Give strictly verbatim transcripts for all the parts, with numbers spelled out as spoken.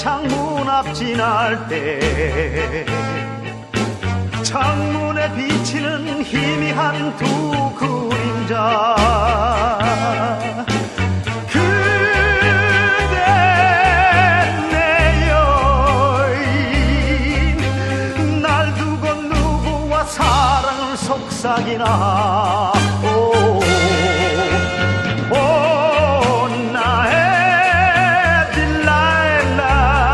창문 앞 지날 때 창문에 비치는 희미한 두 그림자 그대 내 여인 날 두고 누구와 사랑을 속삭이나 오, 오 나의 딜라일라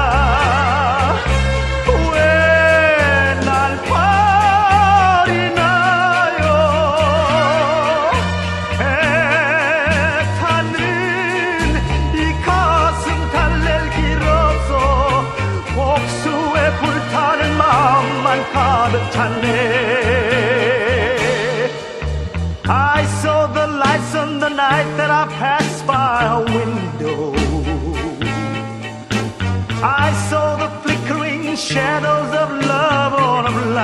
왜 날 버리나요 애타는 이 가슴 달랠 길 없어 복수에 불타는 마음만 가득 찼네 I saw the lights on the night that I passed by a window. I saw the flickering shadows of love on a